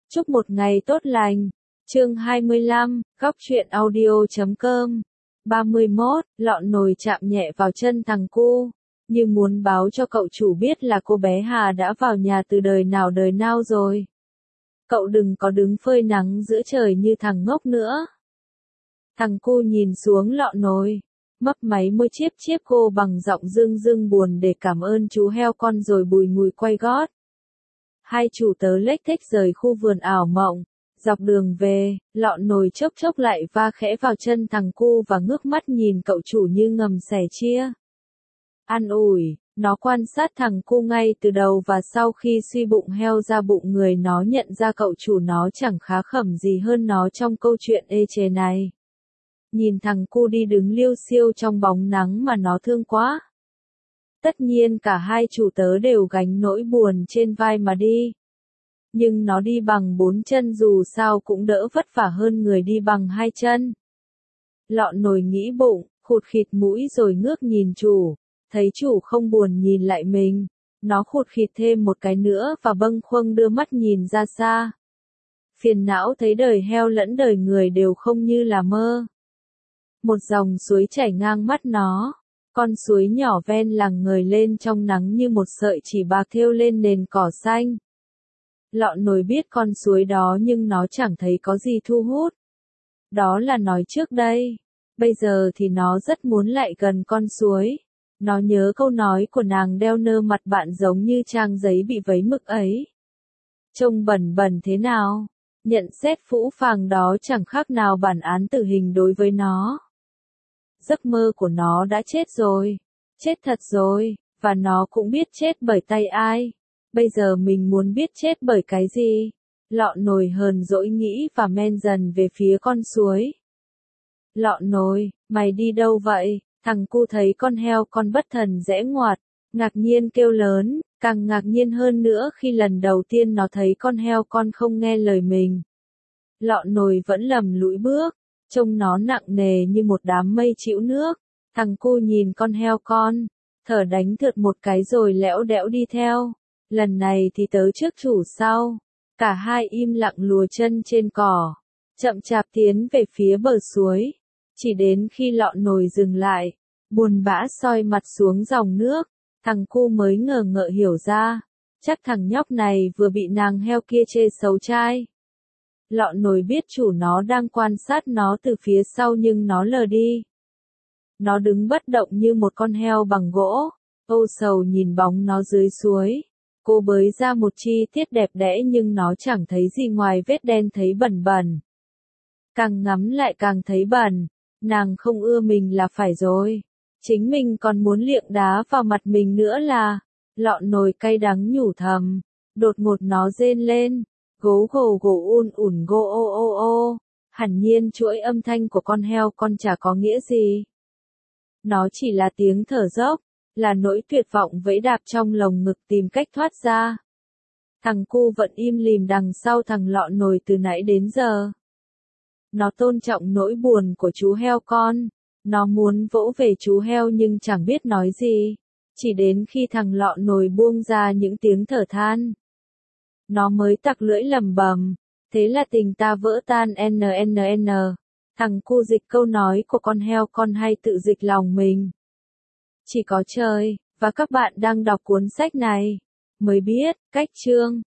Chúc một ngày tốt lành. Chương 25, góc truyện audio.com. 31, lọn nồi chạm nhẹ vào chân thằng cu, như muốn báo cho cậu chủ biết là cô bé Hà đã vào nhà từ đời nào rồi. Cậu đừng có đứng phơi nắng giữa trời như thằng ngốc nữa. Thằng cu nhìn xuống lọn nồi, mấp máy môi chiếp chiếp cô bằng giọng dưng buồn để cảm ơn chú heo con rồi bùi ngùi quay gót. Hai chủ tớ lếch thếch rời khu vườn ảo mộng. Dọc đường về, lọn nồi chốc lại va khẽ vào chân thằng cu và ngước mắt nhìn cậu chủ như ngầm sẻ chia. An ủi, nó quan sát thằng cu ngay từ đầu và sau khi suy bụng heo ra bụng người nó nhận ra cậu chủ nó chẳng khá khẩm gì hơn nó trong câu chuyện ê chề này. Nhìn thằng cu đi đứng liêu xiêu trong bóng nắng mà nó thương quá. Tất nhiên cả hai chủ tớ đều gánh nỗi buồn trên vai mà đi. Nhưng nó đi bằng 4 chân dù sao cũng đỡ vất vả hơn người đi bằng 2 chân. Lọn nồi nghĩ bụng, khụt khịt mũi rồi ngước nhìn chủ, thấy chủ không buồn nhìn lại mình, nó khụt khịt thêm một cái nữa và bâng khuâng đưa mắt nhìn ra xa. Phiền não thấy đời heo lẫn đời người đều không như là mơ. Một dòng suối chảy ngang mắt nó, con suối nhỏ ven làng ngời lên trong nắng như một sợi chỉ bạc thêu lên nền cỏ xanh. Lọn nồi biết con suối đó nhưng nó chẳng thấy có gì thu hút. Đó là nói trước đây. Bây giờ thì nó rất muốn lại gần con suối. Nó nhớ câu nói của nàng đeo nơ mặt bạn giống như trang giấy bị vấy mực ấy. Trông bẩn bẩn thế nào? Nhận xét phũ phàng đó chẳng khác nào bản án tử hình đối với nó. Giấc mơ của nó đã chết rồi. Chết thật rồi, và nó cũng biết chết bởi tay ai. Bây giờ mình muốn biết chết bởi cái gì? Lọn nồi hờn dỗi nghĩ và men dần về phía con suối. Lọn nồi, mày đi đâu vậy? Thằng cu thấy con heo con bất thần rẽ ngoặt, ngạc nhiên kêu lớn, càng ngạc nhiên hơn nữa khi lần đầu tiên nó thấy con heo con không nghe lời mình. Lọn nồi vẫn lầm lũi bước, trông nó nặng nề như một đám mây chịu nước. Thằng cu nhìn con heo con, thở đánh thượt một cái rồi lẽo đẽo đi theo. Lần này thì tớ trước chủ sau. Cả hai im lặng lùa chân trên cỏ, chậm chạp tiến về phía bờ suối. Chỉ đến khi lọn nồi dừng lại, buồn bã soi mặt xuống dòng nước, thằng cu mới ngờ ngợ hiểu ra. Chắc thằng nhóc này vừa bị nàng heo kia chê xấu trai. Lọn nồi biết chủ nó đang quan sát nó từ phía sau nhưng nó lờ đi. Nó đứng bất động như một con heo bằng gỗ, âu sầu nhìn bóng nó dưới suối. Cô bới ra một chi tiết đẹp đẽ nhưng nó chẳng thấy gì ngoài vết đen thấy bẩn bẩn. Càng ngắm lại càng thấy bẩn, nàng không ưa mình là phải rồi. Chính mình còn muốn liệng đá vào mặt mình nữa là, lọn nồi cay đắng nhủ thầm. Đột ngột nó rên lên, gấu gồ un ủn gô ô ô ô. Hẳn nhiên chuỗi âm thanh của con heo con chả có nghĩa gì. Nó chỉ là tiếng thở dốc. Là nỗi tuyệt vọng vẫy đạp trong lồng ngực tìm cách thoát ra. Thằng cu vẫn im lìm đằng sau thằng lọn nồi từ nãy đến giờ. Nó tôn trọng nỗi buồn của chú heo con. Nó muốn vỗ về chú heo nhưng chẳng biết nói gì. Chỉ đến khi thằng lọn nồi buông ra những tiếng thở than. Nó mới tặc lưỡi lầm bầm. Thế là tình ta vỡ tan NNN. Thằng cu dịch câu nói của con heo con hay tự dịch lòng mình. Chỉ có trời, và các bạn đang đọc cuốn sách này, mới biết, cách chương.